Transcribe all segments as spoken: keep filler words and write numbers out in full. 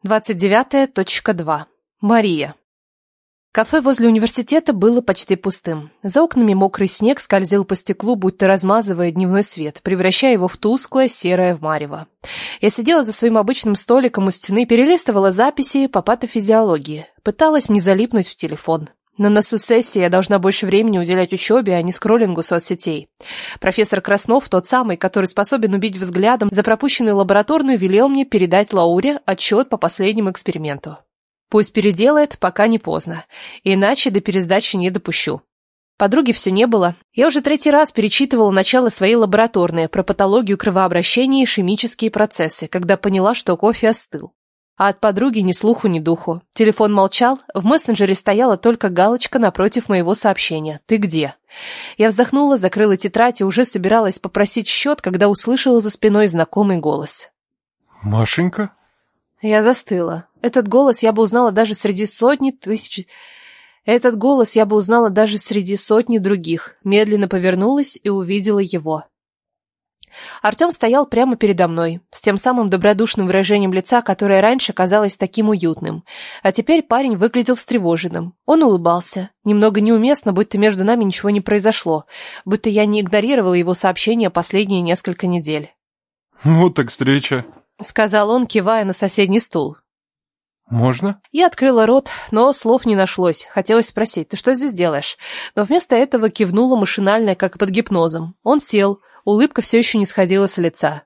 двадцать девятое точка два. Мария. Кафе возле университета было почти пустым. За окнами мокрый снег скользил по стеклу, будто размазывая дневной свет, превращая его в тусклое серое марево. Я сидела за своим обычным столиком у стены, перелистывала записи по патофизиологии, пыталась не залипнуть в телефон. На носу сессии я должна больше времени уделять учебе, а не скроллингу соцсетей. Профессор Краснов, тот самый, который способен убить взглядом за пропущенную лабораторную, велел мне передать Лауре отчет по последнему эксперименту. Пусть переделает, пока не поздно. Иначе до пересдачи не допущу. Подруги все не было. Я уже третий раз перечитывала начало своей лабораторной про патологию кровообращения и химические процессы, когда поняла, что кофе остыл. А от подруги ни слуху, ни духу. Телефон молчал, в мессенджере стояла только галочка напротив моего сообщения. «Ты где?». Я вздохнула, закрыла тетрадь и уже собиралась попросить счет, когда услышала за спиной знакомый голос. «Машенька?» Я застыла. Этот голос я бы узнала даже среди сотни тысяч... Этот голос я бы узнала даже среди сотни других. Медленно повернулась и увидела его. Артем стоял прямо передо мной, с тем самым добродушным выражением лица, которое раньше казалось таким уютным. А теперь парень выглядел встревоженным. Он улыбался. Немного неуместно, будто между нами ничего не произошло, будто я не игнорировала его сообщения последние несколько недель. «Вот так встреча», — сказал он, кивая на соседний стул. «Можно?» Я открыла рот, но слов не нашлось. Хотелось спросить: «Ты что здесь делаешь?» Но вместо этого кивнула машинально, как под гипнозом. Он сел. Улыбка все еще не сходила с лица.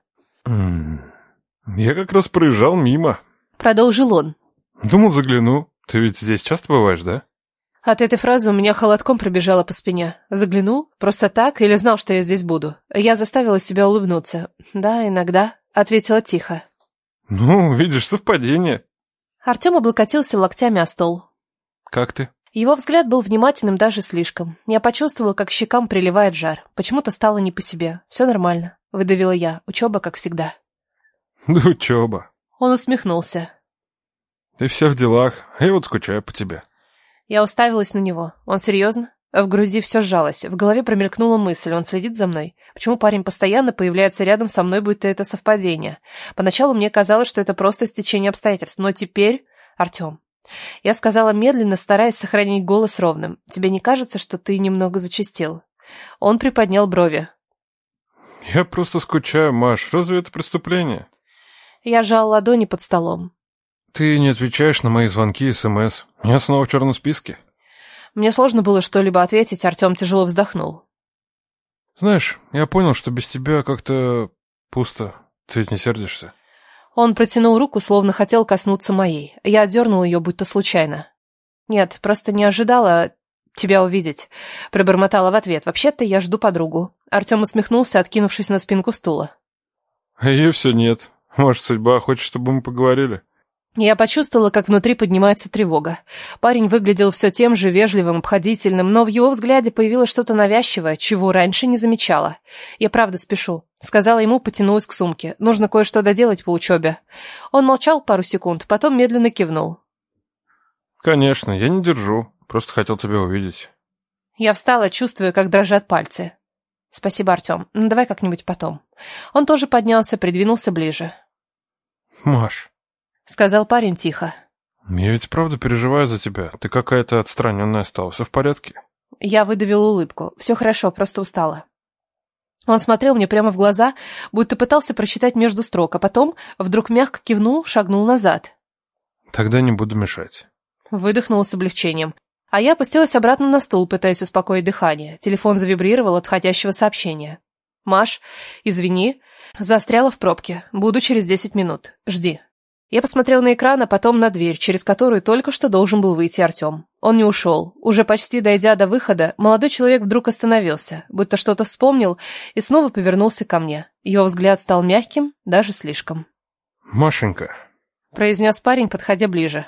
«Я как раз проезжал мимо», — продолжил он. «Думал, загляну. Ты ведь здесь часто бываешь, да?» От этой фразы у меня холодком пробежало по спине. Заглянул? Просто так? Или знал, что я здесь буду? Я заставила себя улыбнуться. «Да, иногда», — ответила тихо. «Ну, видишь, совпадение». Артем облокотился локтями о стол. «Как ты?» Его взгляд был внимательным даже слишком. Я почувствовала, как щекам приливает жар. Почему-то стало не по себе. «Все нормально», — выдавила я. «Учеба, как всегда». «Да учеба». Он усмехнулся. «Ты вся в делах, а я вот скучаю по тебе». Я уставилась на него. Он серьезно? В груди все сжалось. В голове промелькнула мысль. Он следит за мной? Почему парень постоянно появляется рядом со мной, будто это совпадение? Поначалу мне казалось, что это просто стечение обстоятельств. Но теперь... Артем. Я сказала медленно, стараясь сохранить голос ровным. «Тебе не кажется, что ты немного зачастил?» Он приподнял брови. «Я просто скучаю, Маш. Разве это преступление?» Я сжала ладони под столом. «Ты не отвечаешь на мои звонки и смс. Я снова в черном списке». Мне сложно было что-либо ответить, Артем тяжело вздохнул. «Знаешь, я понял, что без тебя как-то пусто. Ты ведь не сердишься?» Он протянул руку, словно хотел коснуться моей. Я отдернула ее, будто случайно. «Нет, просто не ожидала тебя увидеть», — пробормотала в ответ. «Вообще-то я жду подругу». Артем усмехнулся, откинувшись на спинку стула. «А ее все нет. Может, судьба хочет, чтобы мы поговорили?» Я почувствовала, как внутри поднимается тревога. Парень выглядел все тем же вежливым, обходительным, но в его взгляде появилось что-то навязчивое, чего раньше не замечала. «Я правда спешу», — сказала ему, потянулась к сумке. «Нужно кое-что доделать по учебе». Он молчал пару секунд, потом медленно кивнул. «Конечно, я не держу. Просто хотел тебя увидеть». Я встала, чувствуя, как дрожат пальцы. «Спасибо, Артем. Ну, давай как-нибудь потом». Он тоже поднялся, придвинулся ближе. «Маш», — сказал парень тихо. «Я ведь правда переживаю за тебя. Ты какая-то отстраненная стала. Все в порядке?» Я выдавила улыбку. «Все хорошо, просто устала». Он смотрел мне прямо в глаза, будто пытался прочитать между строк, а потом вдруг мягко кивнул, шагнул назад. «Тогда не буду мешать». Выдохнула с облегчением. А я опустилась обратно на стул, пытаясь успокоить дыхание. Телефон завибрировал от входящего сообщения. «Маш, извини, застряла в пробке. Буду через десять минут. Жди». Я посмотрел на экран, а потом на дверь, через которую только что должен был выйти Артем. Он не ушел. Уже почти дойдя до выхода, молодой человек вдруг остановился, будто что-то вспомнил, и снова повернулся ко мне. Его взгляд стал мягким, даже слишком. «Машенька», — произнес парень, подходя ближе.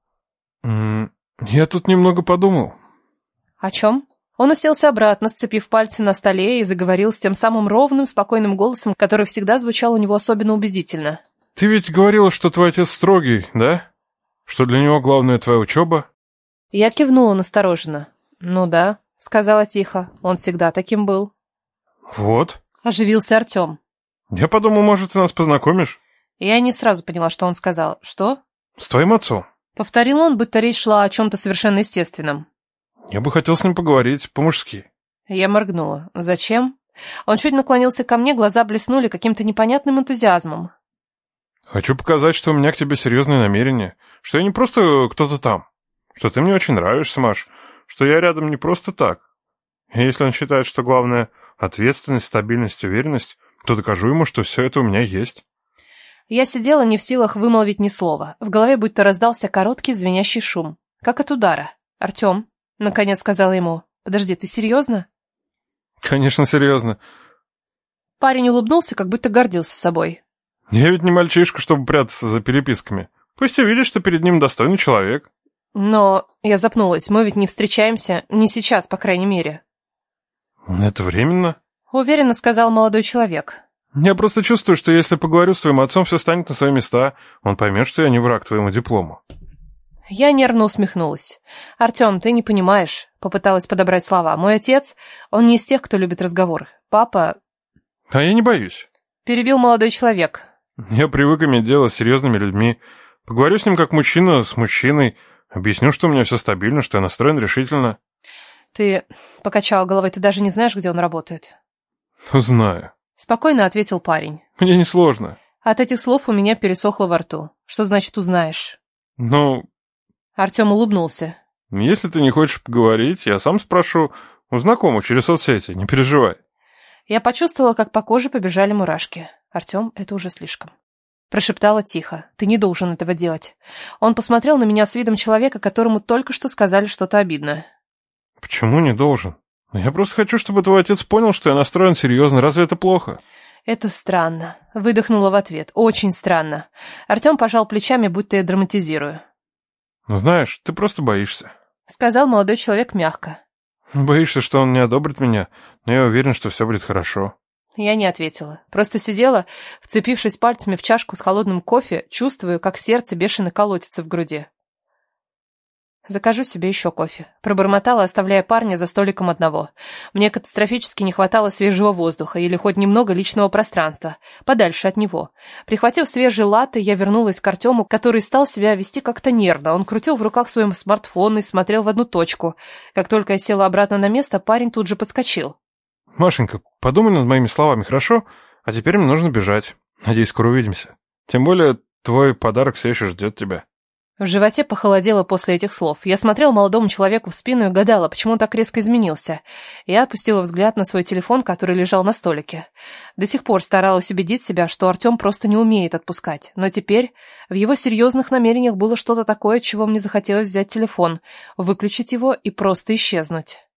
«Я тут немного подумал». «О чем?» Он уселся обратно, сцепив пальцы на столе, и заговорил с тем самым ровным, спокойным голосом, который всегда звучал у него особенно убедительно. «Ты ведь говорила, что твой отец строгий, да? Что для него главное твоя учеба?» Я кивнула настороженно. «Ну да», — сказала тихо, — «он всегда таким был». «Вот», — оживился Артем. «Я подумал, может, ты нас познакомишь?» Я не сразу поняла, что он сказал. «Что?» С твоим отцом. Повторил он, будто речь шла о чем-то совершенно естественном. Я бы хотел с ним поговорить, по-мужски. Я моргнула. Зачем? Он чуть наклонился ко мне, глаза блеснули каким-то непонятным энтузиазмом. Хочу показать, что у меня к тебе серьезные намерения, что я не просто кто-то там, что ты мне очень нравишься, Маш, что я рядом не просто так. И если он считает, что главное — ответственность, стабильность, уверенность, то докажу ему, что все это у меня есть. Я сидела не в силах вымолвить ни слова. В голове будто раздался короткий звенящий шум, как от удара. «Артем», — наконец сказала ему, — «подожди, ты серьезно?» Конечно, серьезно. Парень улыбнулся, как будто гордился собой. Я ведь не мальчишка, чтобы прятаться за переписками. Пусть увидит, что перед ним достойный человек. Но я запнулась, мы ведь не встречаемся, не сейчас, по крайней мере. Это временно. Уверенно сказал молодой человек. Я просто чувствую, что если поговорю с твоим отцом, все станет на свои места. Он поймет, что я не враг твоему диплому. Я нервно усмехнулась. «Артем, ты не понимаешь», — попыталась подобрать слова. «Мой отец, он не из тех, кто любит разговоры. Папа...» А я не боюсь. Перебил молодой человек. Я привык иметь дело с серьезными людьми. Поговорю с ним как мужчина с мужчиной. Объясню, что у меня все стабильно, что я настроен решительно. «Ты...» — покачала головой. «Ты даже не знаешь, где он работает?» Знаю. Спокойно ответил парень. Мне несложно. От этих слов у меня пересохло во рту. Что значит «узнаешь»? Ну... Артем улыбнулся. Если ты не хочешь поговорить, я сам спрошу у знакомых через соцсети, не переживай. Я почувствовала, как по коже побежали мурашки. «Артем, это уже слишком». Прошептала тихо. «Ты не должен этого делать». Он посмотрел на меня с видом человека, которому только что сказали что-то обидное. Почему не должен? Я просто хочу, чтобы твой отец понял, что я настроен серьезно. Разве это плохо? «Это странно», — выдохнула в ответ. «Очень странно». Артем пожал плечами, будто я драматизирую. Знаешь, ты просто боишься. Сказал молодой человек мягко. Боишься, что он не одобрит меня, но я уверен, что все будет хорошо. Я не ответила. Просто сидела, вцепившись пальцами в чашку с холодным кофе, чувствую, как сердце бешено колотится в груди. «Закажу себе еще кофе», — пробормотала, оставляя парня за столиком одного. Мне катастрофически не хватало свежего воздуха или хоть немного личного пространства, подальше от него. Прихватив свежий латте, я вернулась к Артему, который стал себя вести как-то нервно. Он крутил в руках свой смартфон и смотрел в одну точку. Как только я села обратно на место, парень тут же подскочил. Машенька, подумай над моими словами, хорошо? А теперь мне нужно бежать. Надеюсь, скоро увидимся. Тем более, твой подарок все еще ждет тебя. В животе похолодело после этих слов. Я смотрела молодому человеку в спину и гадала, почему он так резко изменился. Я опустила взгляд на свой телефон, который лежал на столике. До сих пор старалась убедить себя, что Артем просто не умеет отпускать. Но теперь в его серьезных намерениях было что-то такое, чего мне захотелось взять телефон, выключить его и просто исчезнуть.